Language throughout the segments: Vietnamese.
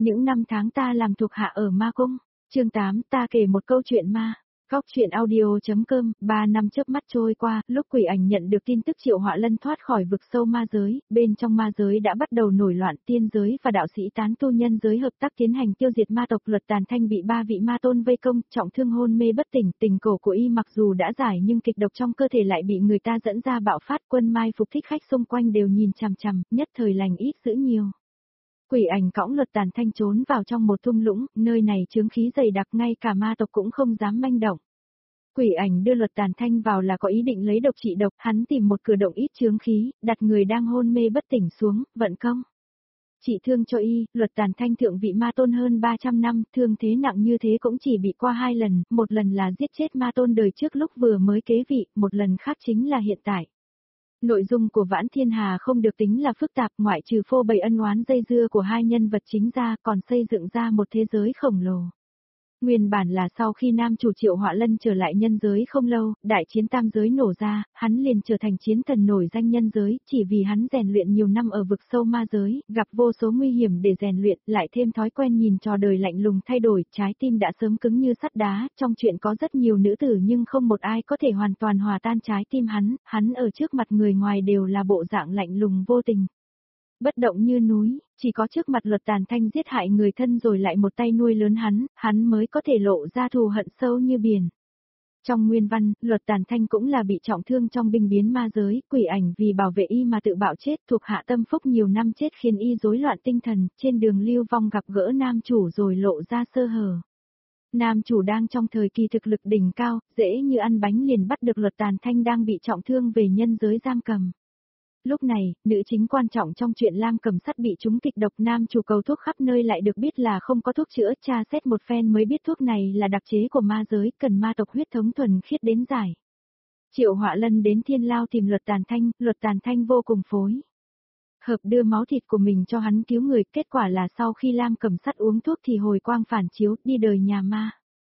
Những năm tháng ta làm thuộc hạ ở ma cung. Chương 8, ta kể một câu chuyện ma. Cóc truyện audio.com. 3 năm chớp mắt trôi qua, lúc Quỷ Ảnh nhận được tin tức Triệu Họa Lân thoát khỏi vực sâu ma giới, bên trong ma giới đã bắt đầu nổi loạn, tiên giới và đạo sĩ tán tu nhân giới hợp tác tiến hành tiêu diệt ma tộc. Luật Tàn Thanh bị 3 vị ma tôn vây công, trọng thương hôn mê bất tỉnh, tình cổ của y mặc dù đã giải nhưng kịch độc trong cơ thể lại bị người ta dẫn ra bạo phát. Quân mai phục thích khách xung quanh đều nhìn chằm chằm, nhất thời lành ít dữ nhiều. Quỷ Ảnh cõng Luật Tàn Thanh trốn vào trong một thung lũng, nơi này chướng khí dày đặc, ngay cả ma tộc cũng không dám manh động. Quỷ Ảnh đưa Luật Tàn Thanh vào là có ý định lấy độc trị độc, hắn tìm một cửa động ít chướng khí, đặt người đang hôn mê bất tỉnh xuống, vận công. Trị thương cho y. Luật Tàn Thanh thượng vị ma tôn hơn 300 năm, thương thế nặng như thế cũng chỉ bị qua 2 lần, một lần là giết chết ma tôn đời trước lúc vừa mới kế vị, một lần khác chính là hiện tại. Nội dung của Vãn Thiên Hà không được tính là phức tạp, ngoại trừ phô bày ân oán dây dưa của hai nhân vật chính ra, còn xây dựng ra một thế giới khổng lồ. Nguyên bản là sau khi nam chủ Triệu Họa Lân trở lại nhân giới không lâu, đại chiến tam giới nổ ra, hắn liền trở thành chiến thần nổi danh nhân giới, chỉ vì hắn rèn luyện nhiều năm ở vực sâu ma giới, gặp vô số nguy hiểm để rèn luyện, lại thêm thói quen nhìn trò đời lạnh lùng thay đổi, trái tim đã sớm cứng như sắt đá, trong chuyện có rất nhiều nữ tử nhưng không một ai có thể hoàn toàn hòa tan trái tim hắn ở trước mặt người ngoài đều là bộ dạng lạnh lùng vô tình. Bất động như núi, chỉ có trước mặt Luật Tàn Thanh giết hại người thân rồi lại một tay nuôi lớn hắn mới có thể lộ ra thù hận sâu như biển. Trong nguyên văn, Luật Tàn Thanh cũng là bị trọng thương trong binh biến ma giới, Quỷ Ảnh vì bảo vệ y mà tự bạo chết, thuộc hạ tâm phúc nhiều năm chết khiến y rối loạn tinh thần, trên đường lưu vong gặp gỡ nam chủ rồi lộ ra sơ hở. Nam chủ đang trong thời kỳ thực lực đỉnh cao, dễ như ăn bánh liền bắt được Luật Tàn Thanh đang bị trọng thương về nhân giới giam cầm. Lúc này, nữ chính quan trọng trong chuyện Lam Cầm Sắt bị trúng kịch độc, nam chủ cầu thuốc khắp nơi lại được biết là không có thuốc chữa, tra xét một phen mới biết thuốc này là đặc chế của ma giới, cần ma tộc huyết thống thuần khiết đến giải. Triệu Họa Lân đến Thiên Lao tìm Luật Tàn Thanh vô cùng phối hợp đưa máu thịt của mình cho hắn cứu người, kết quả là sau khi Lam Cầm Sắt uống thuốc thì hồi quang phản chiếu, đi đời nhà ma.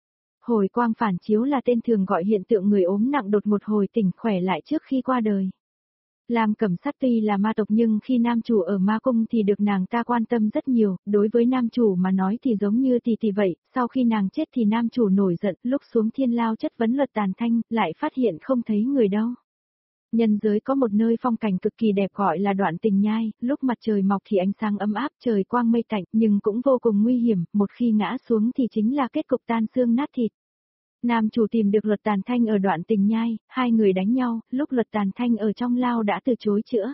Hồi quang phản chiếu là tên thường gọi hiện tượng người ốm nặng đột ngột hồi tỉnh khỏe lại trước khi qua đời. Lam Cầm Sắt tuy là ma tộc nhưng khi nam chủ ở ma cung thì được nàng ta quan tâm rất nhiều, đối với nam chủ mà nói thì giống như tỷ vậy, sau khi nàng chết thì nam chủ nổi giận, lúc xuống Thiên Lao chất vấn Luật Tàn Thanh, lại phát hiện không thấy người đâu. Nhân giới có một nơi phong cảnh cực kỳ đẹp gọi là Đoạn Tình Nhai, lúc mặt trời mọc thì ánh sáng ấm áp, trời quang mây tạnh, nhưng cũng vô cùng nguy hiểm, một khi ngã xuống thì chính là kết cục tan xương nát thịt. Nam chủ tìm được Luật Tàn Thanh ở Đoạn Tình Nhai, hai người đánh nhau, lúc Luật Tàn Thanh ở trong lao đã từ chối chữa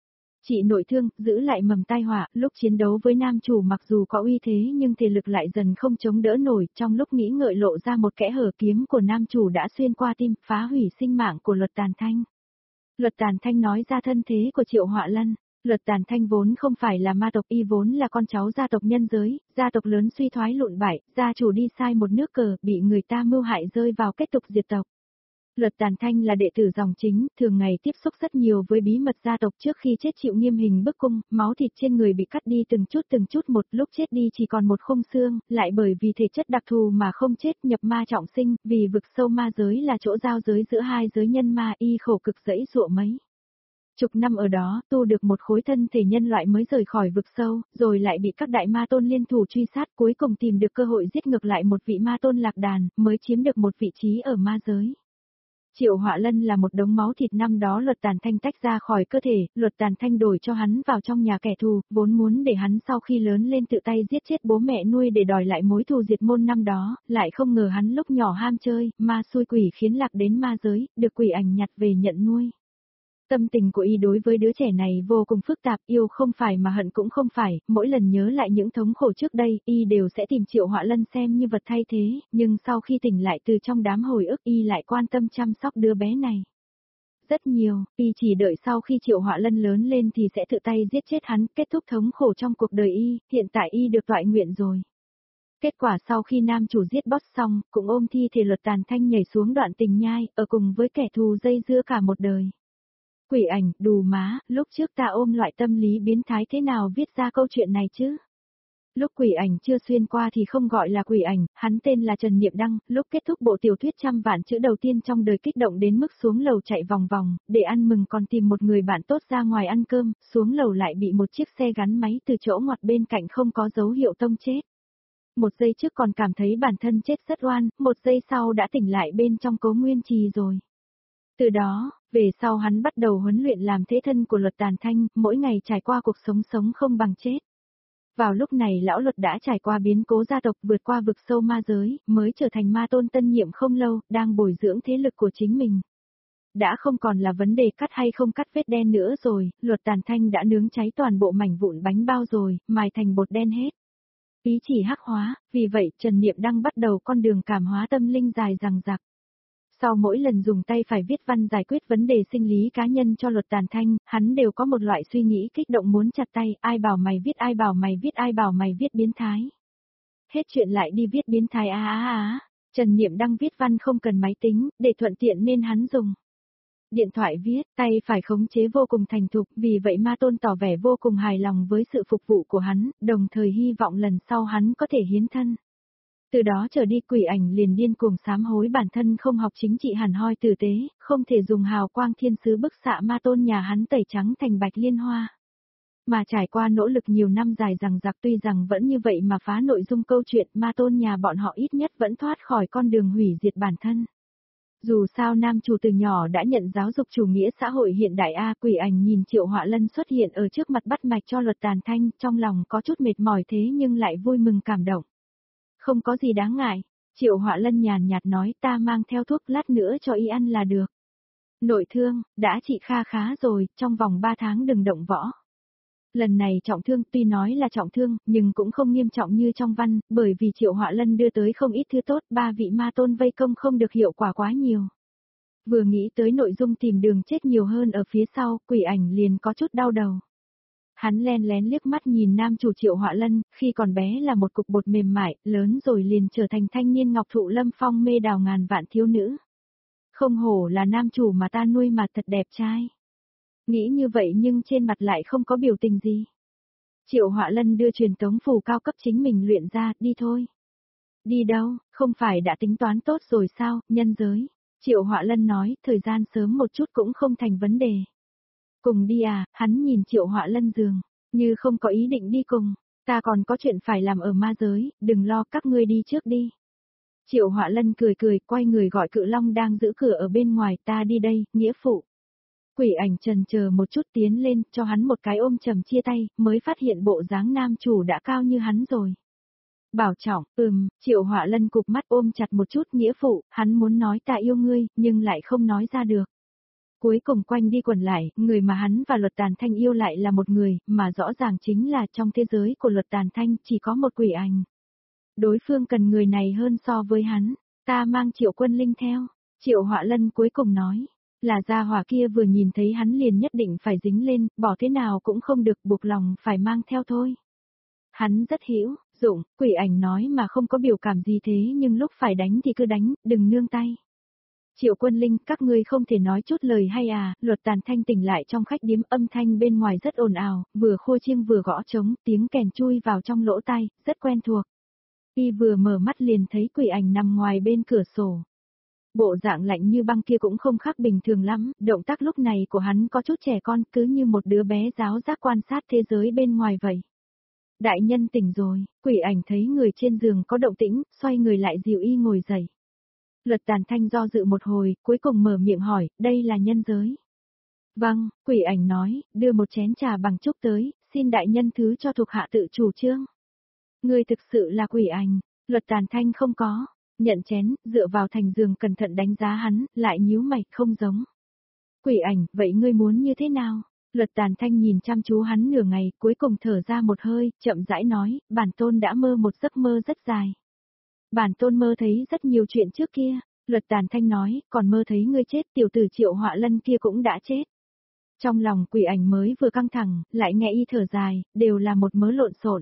trị nội thương, giữ lại mầm tai họa, lúc chiến đấu với nam chủ mặc dù có uy thế nhưng thể lực lại dần không chống đỡ nổi, trong lúc nghĩ ngợi lộ ra một kẽ hở, kiếm của nam chủ đã xuyên qua tim, phá hủy sinh mạng của Luật Tàn Thanh. Luật Tàn Thanh nói ra thân thế của Triệu Họa Lân. Luật Tàn Thanh vốn không phải là ma tộc, y vốn là con cháu gia tộc nhân giới, gia tộc lớn suy thoái lụn bại, gia chủ đi sai một nước cờ, bị người ta mưu hại rơi vào kết cục diệt tộc. Luật Tàn Thanh là đệ tử dòng chính, thường ngày tiếp xúc rất nhiều với bí mật gia tộc, trước khi chết chịu nghiêm hình bức cung, máu thịt trên người bị cắt đi từng chút một, lúc chết đi chỉ còn một khung xương, lại bởi vì thể chất đặc thù mà không chết, nhập ma trọng sinh, vì vực sâu ma giới là chỗ giao giới giữa hai giới nhân ma, y khổ cực dẫy dụa mấy chục năm ở đó, tu được một khối thân thể nhân loại mới rời khỏi vực sâu, rồi lại bị các đại ma tôn liên thủ truy sát, cuối cùng tìm được cơ hội giết ngược lại một vị ma tôn lạc đàn, mới chiếm được một vị trí ở ma giới. Triệu Họa Lân là một đống máu thịt, năm đó Luật Tàn Thanh tách ra khỏi cơ thể, Luật Tàn Thanh đổi cho hắn vào trong nhà kẻ thù, vốn muốn để hắn sau khi lớn lên tự tay giết chết bố mẹ nuôi để đòi lại mối thù diệt môn năm đó, lại không ngờ hắn lúc nhỏ ham chơi, ma xui quỷ khiến lạc đến ma giới, được Quỷ Ảnh nhặt về nhận nuôi. Tâm tình của y đối với đứa trẻ này vô cùng phức tạp, yêu không phải mà hận cũng không phải, mỗi lần nhớ lại những thống khổ trước đây, y đều sẽ tìm Triệu Họa Lân xem như vật thay thế, nhưng sau khi tỉnh lại từ trong đám hồi ức y lại quan tâm chăm sóc đứa bé này. Rất nhiều, y chỉ đợi sau khi Triệu Họa Lân lớn lên thì sẽ tự tay giết chết hắn, kết thúc thống khổ trong cuộc đời y, hiện tại y được toại nguyện rồi. Kết quả sau khi nam chủ giết boss xong, cũng ôm thi thể Luật Tàn Thanh nhảy xuống Đoạn Tình Nhai, ở cùng với kẻ thù dây dưa cả một đời. Quỷ Ảnh, đù má, lúc trước ta ôm loại tâm lý biến thái thế nào viết ra câu chuyện này chứ? Lúc quỷ ảnh chưa xuyên qua thì không gọi là quỷ ảnh, hắn tên là Trần Niệm Đăng, lúc kết thúc bộ tiểu thuyết 100 vạn chữ đầu tiên trong đời kích động đến mức xuống lầu chạy vòng vòng, để ăn mừng còn tìm một người bạn tốt ra ngoài ăn cơm, xuống lầu lại bị một chiếc xe gắn máy từ chỗ ngoặt bên cạnh không có dấu hiệu tông chết. Một giây trước còn cảm thấy bản thân chết rất oan, một giây sau đã tỉnh lại bên trong Cố Nguyên Trì rồi. Từ đó, về sau hắn bắt đầu huấn luyện làm thế thân của Luật Tàn Thanh, mỗi ngày trải qua cuộc sống sống không bằng chết. Vào lúc này lão Luật đã trải qua biến cố gia tộc vượt qua vực sâu ma giới, mới trở thành ma tôn tân nhiệm không lâu, đang bồi dưỡng thế lực của chính mình. Đã không còn là vấn đề cắt hay không cắt vết đen nữa rồi, Luật Tàn Thanh đã nướng cháy toàn bộ mảnh vụn bánh bao rồi, mài thành bột đen hết. Ý chỉ hắc hóa, vì vậy Trần Niệm Đăng bắt đầu con đường cảm hóa tâm linh dài dằng dặc. Sau mỗi lần dùng tay phải viết văn giải quyết vấn đề sinh lý cá nhân cho Luật Tàn Thanh, hắn đều có một loại suy nghĩ kích động muốn chặt tay, ai bảo mày viết, ai bảo mày viết, ai bảo mày viết biến thái. Hết chuyện lại đi viết biến thái Trần Niệm Đăng viết văn không cần máy tính, để thuận tiện nên hắn dùng điện thoại viết, tay phải khống chế vô cùng thành thục, vì vậy ma tôn tỏ vẻ vô cùng hài lòng với sự phục vụ của hắn, đồng thời hy vọng lần sau hắn có thể hiến thân. Từ đó trở đi quỷ ảnh liền điên cuồng sám hối bản thân không học chính trị hẳn hoi tử tế, không thể dùng hào quang thiên sứ bức xạ ma tôn nhà hắn tẩy trắng thành bạch liên hoa. Mà trải qua nỗ lực nhiều năm dài rằng giặc tuy rằng vẫn như vậy mà phá nội dung câu chuyện ma tôn nhà bọn họ ít nhất vẫn thoát khỏi con đường hủy diệt bản thân. Dù sao nam chủ từ nhỏ đã nhận giáo dục chủ nghĩa xã hội hiện đại quỷ ảnh nhìn Triệu Họa Lân xuất hiện ở trước mặt bắt mạch cho Luật Tàn Thanh, trong lòng có chút mệt mỏi thế nhưng lại vui mừng cảm động. Không có gì đáng ngại, Triệu Họa Lân nhàn nhạt nói ta mang theo thuốc lát nữa cho y ăn là được. Nội thương, đã trị kha khá rồi, trong vòng 3 tháng đừng động võ. Lần này trọng thương tuy nói là trọng thương, nhưng cũng không nghiêm trọng như trong văn, bởi vì Triệu Họa Lân đưa tới không ít thứ tốt, 3 vị ma tôn vây công không được hiệu quả quá nhiều. Vừa nghĩ tới nội dung tìm đường chết nhiều hơn ở phía sau, quỷ ảnh liền có chút đau đầu. Hắn len lén liếc mắt nhìn nam chủ Triệu Họa Lân, khi còn bé là một cục bột mềm mại, lớn rồi liền trở thành thanh niên ngọc thụ lâm phong mê đào ngàn vạn thiếu nữ. Không hổ là nam chủ mà ta nuôi mà thật đẹp trai. Nghĩ như vậy nhưng trên mặt lại không có biểu tình gì. Triệu Họa Lân đưa truyền tống phù cao cấp chính mình luyện ra, đi thôi. Đi đâu, không phải đã tính toán tốt rồi sao, nhân giới. Triệu Họa Lân nói, thời gian sớm một chút cũng không thành vấn đề. Cùng đi hắn nhìn Triệu Họa Lân giường, như không có ý định đi cùng, ta còn có chuyện phải làm ở ma giới, đừng lo các ngươi đi trước đi. Triệu Họa Lân cười cười, quay người gọi Cự Long đang giữ cửa ở bên ngoài, ta đi đây, nghĩa phụ. Quỷ ảnh trần chờ một chút tiến lên, cho hắn một cái ôm chầm chia tay, mới phát hiện bộ dáng nam chủ đã cao như hắn rồi. Bảo trọng, Triệu Họa Lân cụp mắt ôm chặt một chút nghĩa phụ, hắn muốn nói ta yêu ngươi, nhưng lại không nói ra được. Cuối cùng quanh đi quẩn lại, người mà hắn và Luật Tàn Thanh yêu lại là một người, mà rõ ràng chính là trong thế giới của Luật Tàn Thanh chỉ có một quỷ ảnh. Đối phương cần người này hơn so với hắn, ta mang Triệu Quân Linh theo, Triệu Họa Lân cuối cùng nói. Là gia hỏa kia vừa nhìn thấy hắn liền nhất định phải dính lên, bỏ thế nào cũng không được buộc lòng phải mang theo thôi. Hắn rất hữu dụng, quỷ ảnh nói mà không có biểu cảm gì thế nhưng lúc phải đánh thì cứ đánh, đừng nương tay. Triệu Quân Linh, các ngươi không thể nói chút lời hay Luật Tàn Thanh tỉnh lại trong khách điếm âm thanh bên ngoài rất ồn ào, vừa khua chiêng vừa gõ trống, tiếng kèn chui vào trong lỗ tai, rất quen thuộc. Y vừa mở mắt liền thấy quỷ ảnh nằm ngoài bên cửa sổ. Bộ dạng lạnh như băng kia cũng không khác bình thường lắm, động tác lúc này của hắn có chút trẻ con cứ như một đứa bé giáo giác quan sát thế giới bên ngoài vậy. Đại nhân tỉnh rồi, quỷ ảnh thấy người trên giường có động tĩnh, xoay người lại dìu y ngồi dậy. Luật Tàn Thanh do dự một hồi, cuối cùng mở miệng hỏi, đây là nhân giới. Vâng, quỷ ảnh nói, đưa một chén trà bằng trúc tới, xin đại nhân thứ cho thuộc hạ tự chủ trương. Ngươi thực sự là quỷ ảnh, Luật Tàn Thanh không có. Nhận chén, dựa vào thành giường cẩn thận đánh giá hắn, lại nhíu mày, không giống. Quỷ ảnh, vậy ngươi muốn như thế nào? Luật Tàn Thanh nhìn chăm chú hắn nửa ngày, cuối cùng thở ra một hơi, chậm rãi nói, bản tôn đã mơ một giấc mơ rất dài. Bản tôn mơ thấy rất nhiều chuyện trước kia, Luật Tàn Thanh nói, còn mơ thấy ngươi chết, tiểu tử Triệu Họa Lân kia cũng đã chết. Trong lòng quỷ ảnh mới vừa căng thẳng, lại nghe y thở dài, đều là một mớ lộn xộn.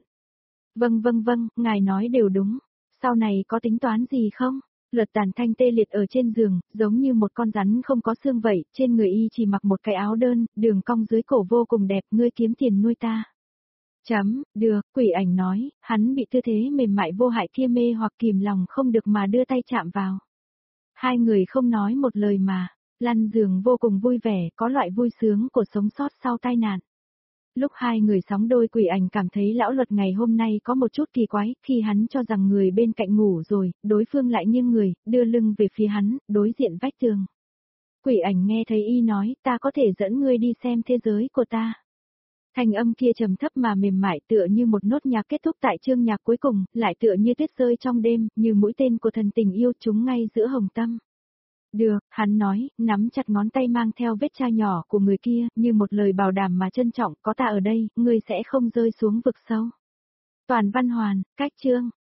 Vâng, ngài nói đều đúng. Sau này có tính toán gì không? Luật Tàn Thanh tê liệt ở trên giường, giống như một con rắn không có xương vậy, trên người y chỉ mặc một cái áo đơn, đường cong dưới cổ vô cùng đẹp, ngươi kiếm tiền nuôi ta. Được, quỷ ảnh nói, hắn bị tư thế mềm mại vô hại kia mê hoặc kìm lòng không được mà đưa tay chạm vào. Hai người không nói một lời mà, lăn giường vô cùng vui vẻ, có loại vui sướng của sống sót sau tai nạn. Lúc hai người sóng đôi quỷ ảnh cảm thấy lão luật ngày hôm nay có một chút kỳ quái, khi hắn cho rằng người bên cạnh ngủ rồi, đối phương lại nghiêng người, đưa lưng về phía hắn, đối diện vách tường. Quỷ ảnh nghe thấy y nói, ta có thể dẫn ngươi đi xem thế giới của ta. Thanh âm kia trầm thấp mà mềm mại tựa như một nốt nhạc kết thúc tại chương nhạc cuối cùng, lại tựa như tuyết rơi trong đêm, như mũi tên của thần tình yêu chúng ngay giữa hồng tâm. Được, hắn nói, nắm chặt ngón tay mang theo vết chai nhỏ của người kia, như một lời bảo đảm mà trân trọng, có ta ở đây, ngươi sẽ không rơi xuống vực sâu. Toàn văn hoàn, cách chương.